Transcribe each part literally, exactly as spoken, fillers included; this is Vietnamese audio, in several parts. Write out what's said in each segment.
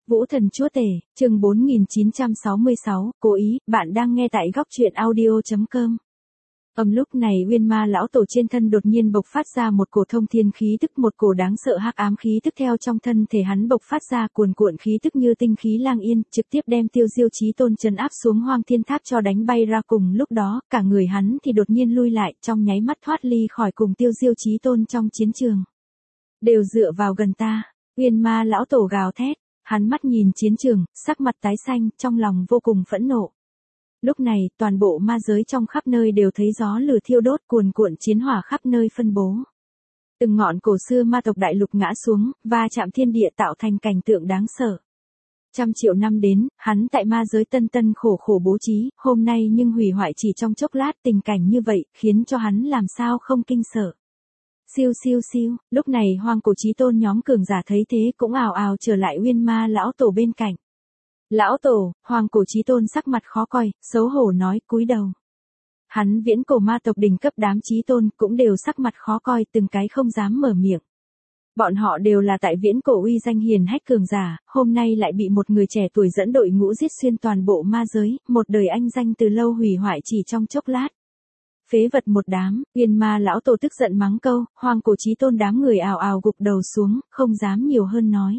Vũ Thần Chúa Tể, chương bốn nghìn chín trăm sáu mươi sáu, cố ý, bạn đang nghe tại góc truyện audio chấm com. Ầm lúc này Uyên Ma lão tổ trên thân đột nhiên bộc phát ra một cổ thông thiên khí tức, một cổ đáng sợ hắc ám khí tức theo trong thân thể hắn bộc phát ra, cuồn cuộn khí tức như tinh khí lang yên, trực tiếp đem Tiêu Diêu Chí Tôn trấn áp xuống Hoang Thiên Tháp cho đánh bay ra. Cùng lúc đó, cả người hắn thì đột nhiên lui lại, trong nháy mắt thoát ly khỏi cùng Tiêu Diêu Chí Tôn trong chiến trường. Đều dựa vào gần ta, Uyên Ma lão tổ gào thét. Hắn mắt nhìn chiến trường, sắc mặt tái xanh, trong lòng vô cùng phẫn nộ. Lúc này, toàn bộ ma giới trong khắp nơi đều thấy gió lửa thiêu đốt, cuồn cuộn chiến hỏa khắp nơi phân bố. Từng ngọn cổ xưa ma tộc đại lục ngã xuống, va chạm thiên địa tạo thành cảnh tượng đáng sợ. Trăm triệu năm đến, hắn tại ma giới tân tân khổ khổ bố trí, hôm nay nhưng hủy hoại chỉ trong chốc lát. Tình cảnh như vậy, khiến cho hắn làm sao không kinh sợ. Siêu siêu siêu, lúc này Hoang Cổ Chí Tôn nhóm cường giả thấy thế cũng ào ào trở lại Uyên Ma lão tổ bên cạnh. Lão tổ, Hoang Cổ Chí Tôn sắc mặt khó coi, xấu hổ nói, cúi đầu. Hắn viễn cổ ma tộc đỉnh cấp đám chí tôn cũng đều sắc mặt khó coi, từng cái không dám mở miệng. Bọn họ đều là tại viễn cổ uy danh hiền hách cường giả, hôm nay lại bị một người trẻ tuổi dẫn đội ngũ giết xuyên toàn bộ ma giới, một đời anh danh từ lâu hủy hoại chỉ trong chốc lát. Phế vật một đám, Uyên Ma lão tổ tức giận mắng câu, Hoang Cổ Chí Tôn đám người ào ào gục đầu xuống, không dám nhiều hơn nói.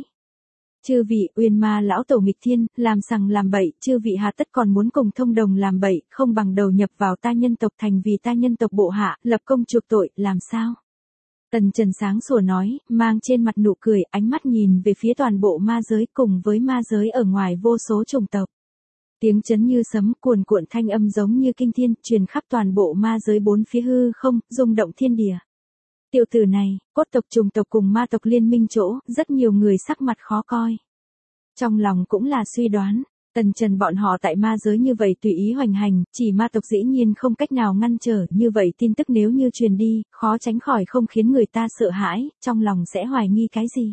Chư vị, Uyên Ma lão tổ nghịch thiên, làm sằng làm bậy, chư vị hà tất còn muốn cùng thông đồng làm bậy, không bằng đầu nhập vào ta nhân tộc thành vì ta nhân tộc bộ hạ, lập công chuộc tội, làm sao? Tần Trần sáng sủa nói, mang trên mặt nụ cười, ánh mắt nhìn về phía toàn bộ ma giới cùng với ma giới ở ngoài vô số chủng tộc. Tiếng chấn như sấm, cuồn cuộn thanh âm giống như kinh thiên, truyền khắp toàn bộ ma giới bốn phía hư không, rung động thiên địa. Tiểu tử này, cốt tộc trùng tộc cùng ma tộc liên minh chỗ, rất nhiều người sắc mặt khó coi. Trong lòng cũng là suy đoán, Tần Trần bọn họ tại ma giới như vậy tùy ý hoành hành, chỉ ma tộc dĩ nhiên không cách nào ngăn trở, như vậy tin tức nếu như truyền đi, khó tránh khỏi không khiến người ta sợ hãi, trong lòng sẽ hoài nghi cái gì.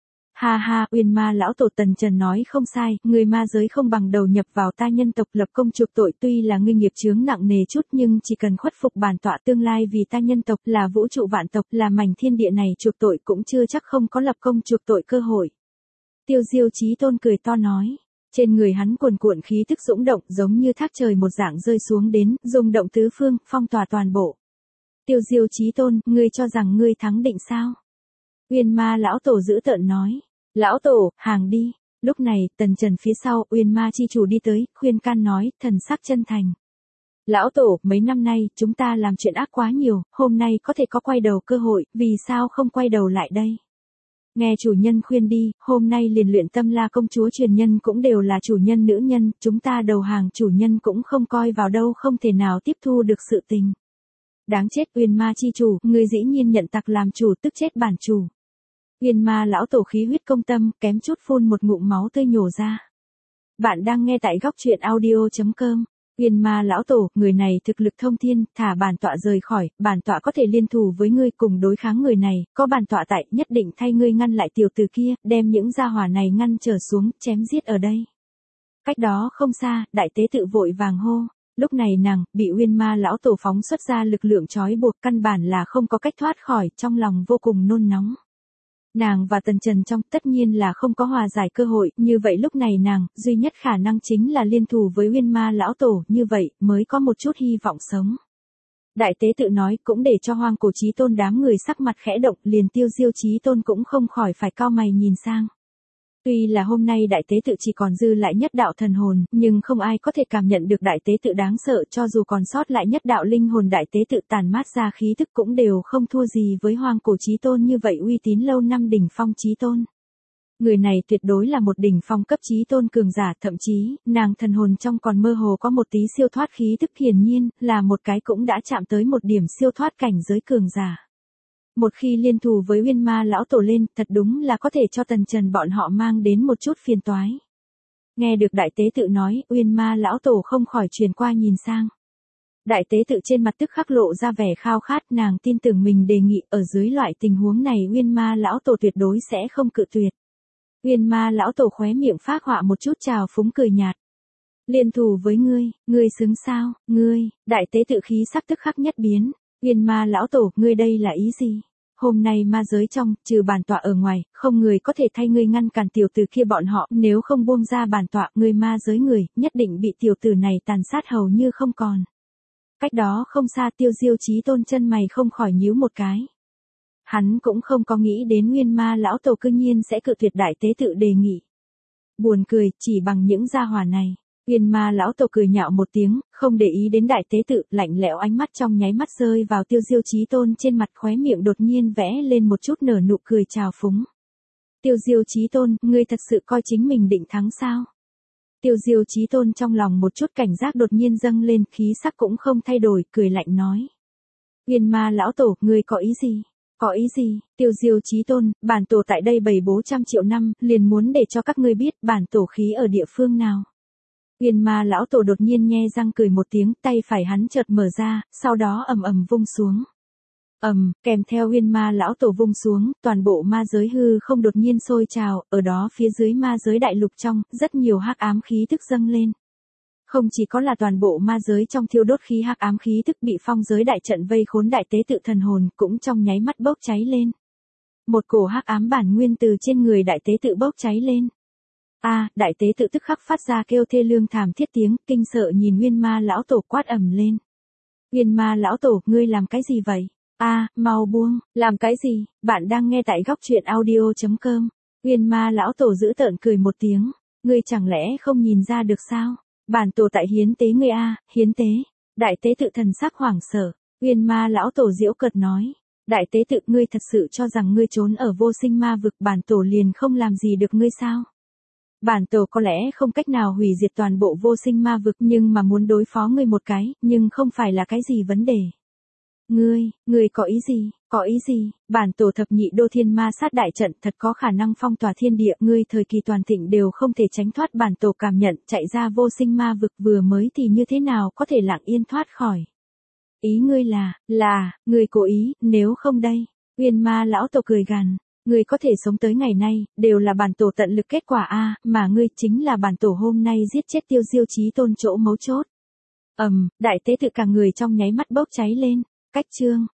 Ha ha, Uyên Ma lão tổ Tần Trần nói không sai, người ma giới không bằng đầu nhập vào ta nhân tộc lập công chuộc tội, tuy là ngươi nghiệp chướng nặng nề chút nhưng chỉ cần khuất phục bản tọa tương lai vì ta nhân tộc, là vũ trụ vạn tộc, là mảnh thiên địa này chuộc tội cũng chưa chắc không có lập công chuộc tội cơ hội. Tiêu Diêu Chí Tôn cười to nói, trên người hắn cuồn cuộn khí tức dũng động giống như thác trời một dạng rơi xuống đến, rung động tứ phương, phong tỏa toàn bộ. Tiêu Diêu Chí Tôn, ngươi cho rằng ngươi thắng định sao? Uyên Ma lão tổ dữ tợn nói. Lão tổ, hàng đi. Lúc này, Tần Trần phía sau, Uyên Ma chi chủ đi tới, khuyên can nói, thần sắc chân thành. Lão tổ, mấy năm nay, chúng ta làm chuyện ác quá nhiều, hôm nay có thể có quay đầu cơ hội, vì sao không quay đầu lại đây? Nghe chủ nhân khuyên đi, hôm nay liền luyện Tâm La công chúa truyền nhân cũng đều là chủ nhân nữ nhân, chúng ta đầu hàng chủ nhân cũng không coi vào đâu, không thể nào tiếp thu được sự tình. Đáng chết, Uyên Ma chi chủ, người dĩ nhiên nhận tặc làm chủ, tức chết bản chủ. Uyên Ma lão tổ khí huyết công tâm, kém chút phun một ngụm máu tươi nhổ ra. Bạn đang nghe tại góc truyện audio chấm com. Uyên Ma lão tổ, người này thực lực thông thiên, thả bản tọa rời khỏi, bản tọa có thể liên thủ với ngươi cùng đối kháng người này, có bản tọa tại, nhất định thay ngươi ngăn lại tiểu tử kia, đem những gia hỏa này ngăn trở xuống, chém giết ở đây. Cách đó không xa, đại tế tự vội vàng hô. Lúc này nàng, bị Uyên Ma lão tổ phóng xuất ra lực lượng trói buộc, căn bản là không có cách thoát khỏi, trong lòng vô cùng nôn nóng. Nàng và Tần Trần trong tất nhiên là không có hòa giải cơ hội, như vậy lúc này nàng, duy nhất khả năng chính là liên thủ với Uyên Ma lão tổ, như vậy mới có một chút hy vọng sống. Đại tế tự nói cũng để cho Hoang Cổ Chí Tôn đám người sắc mặt khẽ động, liền Tiêu Diêu Chí Tôn cũng không khỏi phải cau mày nhìn sang. Tuy là hôm nay đại tế tự chỉ còn dư lại nhất đạo thần hồn, nhưng không ai có thể cảm nhận được đại tế tự đáng sợ, cho dù còn sót lại nhất đạo linh hồn đại tế tự tàn mát ra khí tức cũng đều không thua gì với Hoang Cổ Chí Tôn như vậy uy tín lâu năm đỉnh phong chí tôn. Người này tuyệt đối là một đỉnh phong cấp chí tôn cường giả, thậm chí, nàng thần hồn trong còn mơ hồ có một tí siêu thoát khí tức, hiển nhiên, là một cái cũng đã chạm tới một điểm siêu thoát cảnh giới cường giả. Một khi liên thủ với Uyên Ma lão tổ lên, thật đúng là có thể cho Tần Trần bọn họ mang đến một chút phiền toái. Nghe được đại tế tự nói, Uyên Ma lão tổ không khỏi truyền qua nhìn sang. Đại tế tự trên mặt tức khắc lộ ra vẻ khao khát, nàng tin tưởng mình đề nghị, ở dưới loại tình huống này Uyên Ma lão tổ tuyệt đối sẽ không cự tuyệt. Uyên Ma lão tổ khóe miệng phác họa một chút trào phúng cười nhạt. Liên thủ với ngươi, ngươi xứng sao, ngươi, đại tế tự khí sắc tức khắc nhất biến. Uyên Ma lão tổ, ngươi đây là ý gì? hôm nay ma giới trong, trừ bản tọa ở ngoài, không người có thể thay ngươi ngăn cản tiểu tử kia bọn họ, nếu không buông ra bản tọa, ngươi ma giới người, nhất định bị tiểu tử này tàn sát hầu như không còn. Cách đó không xa Tiêu Diêu Chí Tôn chân mày không khỏi nhíu một cái. Hắn cũng không có nghĩ đến Nguyên Ma lão tổ cư nhiên sẽ cự tuyệt đại tế tự đề nghị. Buồn cười, chỉ bằng những gia hỏa này. Nguyên Ma lão tổ cười nhạo một tiếng, không để ý đến đại tế tự, lạnh lẽo ánh mắt trong nháy mắt rơi vào Tiêu Diêu Chí Tôn trên mặt, khóe miệng đột nhiên vẽ lên một chút nở nụ cười trào phúng. Tiêu Diêu Chí Tôn, ngươi thật sự coi chính mình định thắng sao? Tiêu Diêu Chí Tôn trong lòng một chút cảnh giác đột nhiên dâng lên, khí sắc cũng không thay đổi, cười lạnh nói. Nguyên Ma lão tổ, ngươi có ý gì? Có ý gì? Tiêu Diêu Chí Tôn, bản tổ tại đây bày bố trăm triệu năm, liền muốn để cho các ngươi biết bản tổ khí ở địa phương nào. Nguyên Ma lão tổ đột nhiên nhe răng cười một tiếng, tay phải hắn chợt mở ra, sau đó ầm ầm vung xuống. Ầm, kèm theo Nguyên Ma lão tổ vung xuống, toàn bộ ma giới hư không đột nhiên sôi trào, ở đó phía dưới ma giới đại lục trong, rất nhiều hắc ám khí tức dâng lên. Không chỉ có là toàn bộ ma giới trong thiêu đốt khí hắc ám khí tức bị phong giới đại trận vây khốn đại tế tự thần hồn, cũng trong nháy mắt bốc cháy lên. Một cổ hắc ám bản nguyên từ trên người đại tế tự bốc cháy lên. A, à, đại tế tự tức khắc phát ra kêu thê lương thảm thiết tiếng, kinh sợ nhìn Nguyên Ma lão tổ quát ầm lên. Nguyên Ma lão tổ, ngươi làm cái gì vậy? A, à, mau buông, làm cái gì? Bạn đang nghe tại góc truyện audio chấm com. Nguyên Ma lão tổ giễu tợn cười một tiếng, ngươi chẳng lẽ không nhìn ra được sao? Bản tổ tại hiến tế ngươi a, à, hiến tế. Đại tế tự thần sắc hoảng sợ, Nguyên Ma lão tổ giễu cợt nói. Đại tế tự, ngươi thật sự cho rằng ngươi trốn ở vô sinh ma vực bản tổ liền không làm gì được ngươi sao? Bản tổ có lẽ không cách nào hủy diệt toàn bộ vô sinh ma vực, nhưng mà muốn đối phó ngươi một cái, nhưng không phải là cái gì vấn đề. Ngươi, ngươi có ý gì, có ý gì? Bản tổ thập nhị đô thiên ma sát đại trận thật có khả năng phong tỏa thiên địa, ngươi thời kỳ toàn thịnh đều không thể tránh thoát bản tổ cảm nhận, chạy ra vô sinh ma vực vừa mới thì như thế nào có thể lặng yên thoát khỏi. Ý ngươi là, là, ngươi cố ý, nếu không đây. Nguyên Ma lão tổ cười gằn. Ngươi có thể sống tới ngày nay, đều là bản tổ tận lực kết quả a, mà ngươi chính là bản tổ hôm nay giết chết Tiêu Diêu Chí Tôn chỗ mấu chốt. Ầm, đại tế tự cả người trong nháy mắt bốc cháy lên, cách chương.